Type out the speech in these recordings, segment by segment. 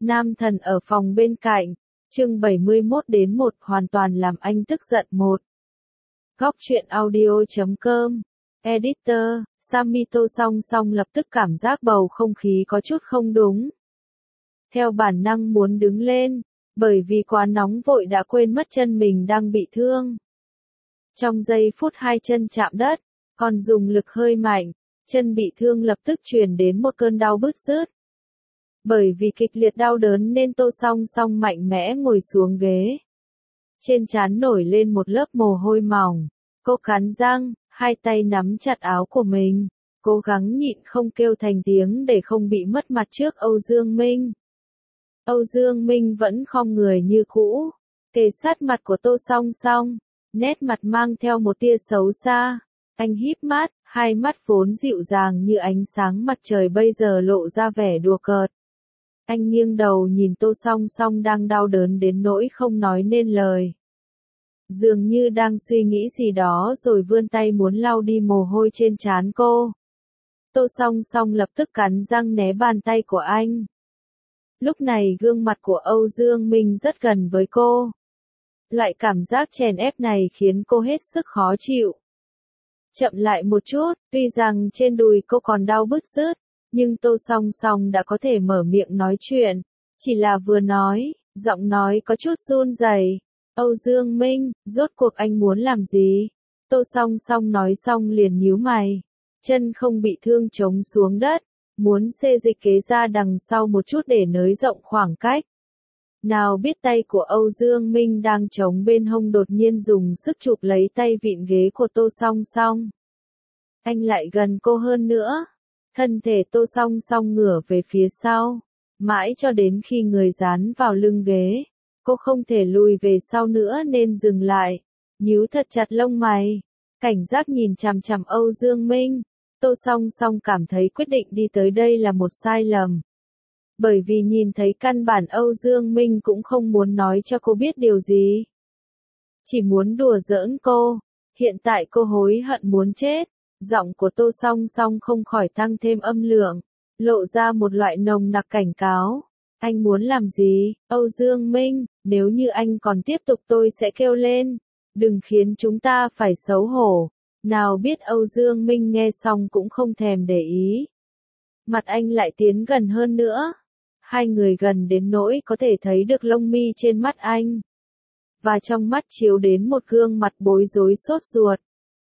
Nam thần ở phòng bên cạnh, chương 71 đến 1 hoàn toàn làm anh tức giận 1. Góc truyện audio.com, Editor, Samito song song lập tức cảm giác bầu không khí có chút không đúng. Theo bản năng muốn đứng lên, bởi vì quá nóng vội đã quên mất chân mình đang bị thương. Trong giây phút hai chân chạm đất, còn dùng lực hơi mạnh, chân bị thương lập tức truyền đến một cơn đau bứt rứt. Bởi vì kịch liệt đau đớn nên Tô Song Song mạnh mẽ ngồi xuống ghế. Trên trán nổi lên một lớp mồ hôi mỏng. Cô cắn răng, hai tay nắm chặt áo của mình, cố gắng nhịn không kêu thành tiếng để không bị mất mặt trước Âu Dương Minh. Âu Dương Minh vẫn khom người như cũ, kề sát mặt của Tô Song Song, nét mặt mang theo một tia xấu xa. Anh híp mắt, hai mắt vốn dịu dàng như ánh sáng mặt trời bây giờ lộ ra vẻ đùa cợt. Anh nghiêng đầu nhìn Tô Song Song đang đau đớn đến nỗi không nói nên lời. Dường như đang suy nghĩ gì đó rồi vươn tay muốn lau đi mồ hôi trên trán cô. Tô Song Song lập tức cắn răng né bàn tay của anh. Lúc này gương mặt của Âu Dương Minh rất gần với cô. Loại cảm giác chèn ép này khiến cô hết sức khó chịu. Chậm lại một chút, tuy rằng trên đùi cô còn đau bứt rứt, nhưng Tô Song Song đã có thể mở miệng nói chuyện. Chỉ là vừa nói, giọng nói có chút run rẩy. Âu Dương Minh, rốt cuộc anh muốn làm gì? Tô Song Song nói xong liền nhíu mày. Chân không bị thương chống xuống đất, muốn xê dịch ghế ra đằng sau một chút để nới rộng khoảng cách. Nào biết tay của Âu Dương Minh đang chống bên hông đột nhiên dùng sức chụp lấy tay vịn ghế của Tô Song Song. Anh lại gần cô hơn nữa. Thân thể Tô Song Song ngửa về phía sau, mãi cho đến khi người dán vào lưng ghế. Cô không thể lùi về sau nữa nên dừng lại, nhíu thật chặt lông mày, cảnh giác nhìn chằm chằm Âu Dương Minh. Tô Song Song cảm thấy quyết định đi tới đây là một sai lầm. Bởi vì nhìn thấy căn bản Âu Dương Minh cũng không muốn nói cho cô biết điều gì. Chỉ muốn đùa giỡn cô. Hiện tại cô hối hận muốn chết. Giọng của Tô Song Song không khỏi tăng thêm âm lượng, lộ ra một loại nồng nặc cảnh cáo. Anh muốn làm gì, Âu Dương Minh? Nếu như anh còn tiếp tục tôi sẽ kêu lên. Đừng khiến chúng ta phải xấu hổ. Nào biết Âu Dương Minh nghe xong cũng không thèm để ý. Mặt anh lại tiến gần hơn nữa. Hai người gần đến nỗi có thể thấy được lông mi trên mắt anh. Và trong mắt chiếu đến một gương mặt bối rối sốt ruột.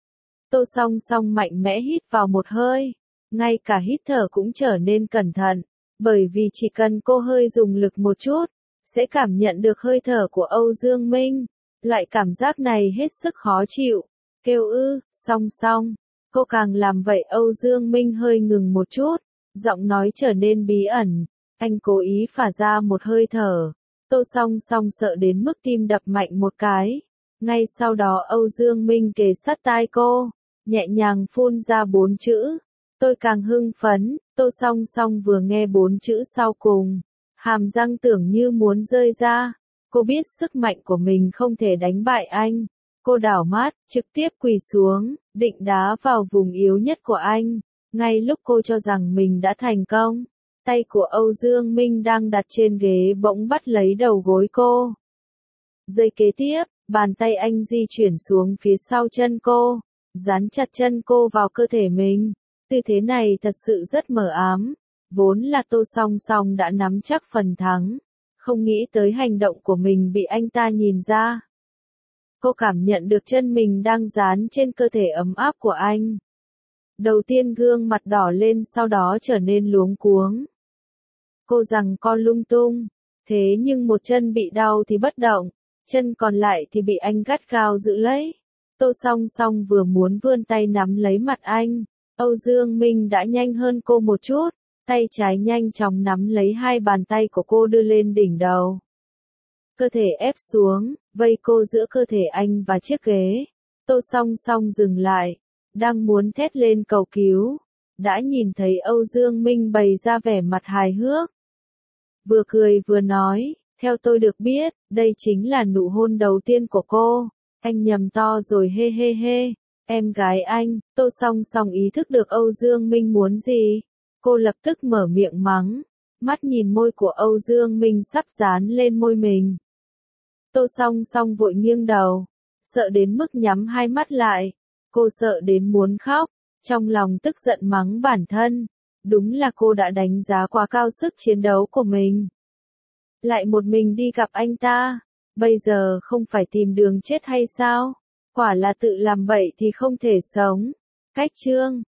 Tô Song Song mạnh mẽ hít vào một hơi. Ngay cả hít thở cũng trở nên cẩn thận. Bởi vì chỉ cần cô hơi dùng lực một chút, sẽ cảm nhận được hơi thở của Âu Dương Minh. Loại cảm giác này hết sức khó chịu. Kêu Song Song. Cô càng làm vậy Âu Dương Minh hơi ngừng một chút. Giọng nói trở nên bí ẩn. Anh cố ý phả ra một hơi thở. Tô Song Song sợ đến mức tim đập mạnh một cái. Ngay sau đó Âu Dương Minh kề sát tai cô, nhẹ nhàng phun ra 4 chữ. Tôi càng hưng phấn. Tô Song Song vừa nghe 4 chữ sau cùng, hàm răng tưởng như muốn rơi ra. Cô biết sức mạnh của mình không thể đánh bại anh. Cô đảo mắt, trực tiếp quỳ xuống, định đá vào vùng yếu nhất của anh. Ngay lúc cô cho rằng mình đã thành công, tay của Âu Dương Minh đang đặt trên ghế bỗng bắt lấy đầu gối cô. Giây kế tiếp, bàn tay anh di chuyển xuống phía sau chân cô, dán chặt chân cô vào cơ thể mình. Tư thế này thật sự rất mờ ám. Vốn là Tô Song Song đã nắm chắc phần thắng. Không nghĩ tới hành động của mình bị anh ta nhìn ra. Cô cảm nhận được chân mình đang dán trên cơ thể ấm áp của anh. Đầu tiên gương mặt đỏ lên sau đó trở nên luống cuống. Cô giằng co lung tung. Thế nhưng một chân bị đau thì bất động. Chân còn lại thì bị anh gắt gao giữ lấy. Tô Song Song vừa muốn vươn tay nắm lấy mặt anh. Âu Dương Minh đã nhanh hơn cô một chút. Tay trái nhanh chóng nắm lấy hai bàn tay của cô đưa lên đỉnh đầu. Cơ thể ép xuống, vây cô giữa cơ thể anh và chiếc ghế. Tô Song Song dừng lại, đang muốn thét lên cầu cứu. Đã nhìn thấy Âu Dương Minh bày ra vẻ mặt hài hước. Vừa cười vừa nói, theo tôi được biết, đây chính là nụ hôn đầu tiên của cô. Anh nhầm to rồi hê hê hê. Em gái anh. Tô Song Song ý thức được Âu Dương Minh muốn gì. Cô lập tức mở miệng mắng. Mắt nhìn môi của Âu Dương Minh sắp dán lên môi mình. Tô Song Song vội nghiêng đầu, sợ đến mức nhắm hai mắt lại. Cô sợ đến muốn khóc, trong lòng tức giận mắng bản thân. Đúng là cô đã đánh giá quá cao sức chiến đấu của mình. Lại một mình đi gặp anh ta, bây giờ không phải tìm đường chết hay sao? Quả là tự làm bậy thì không thể sống. Cách chương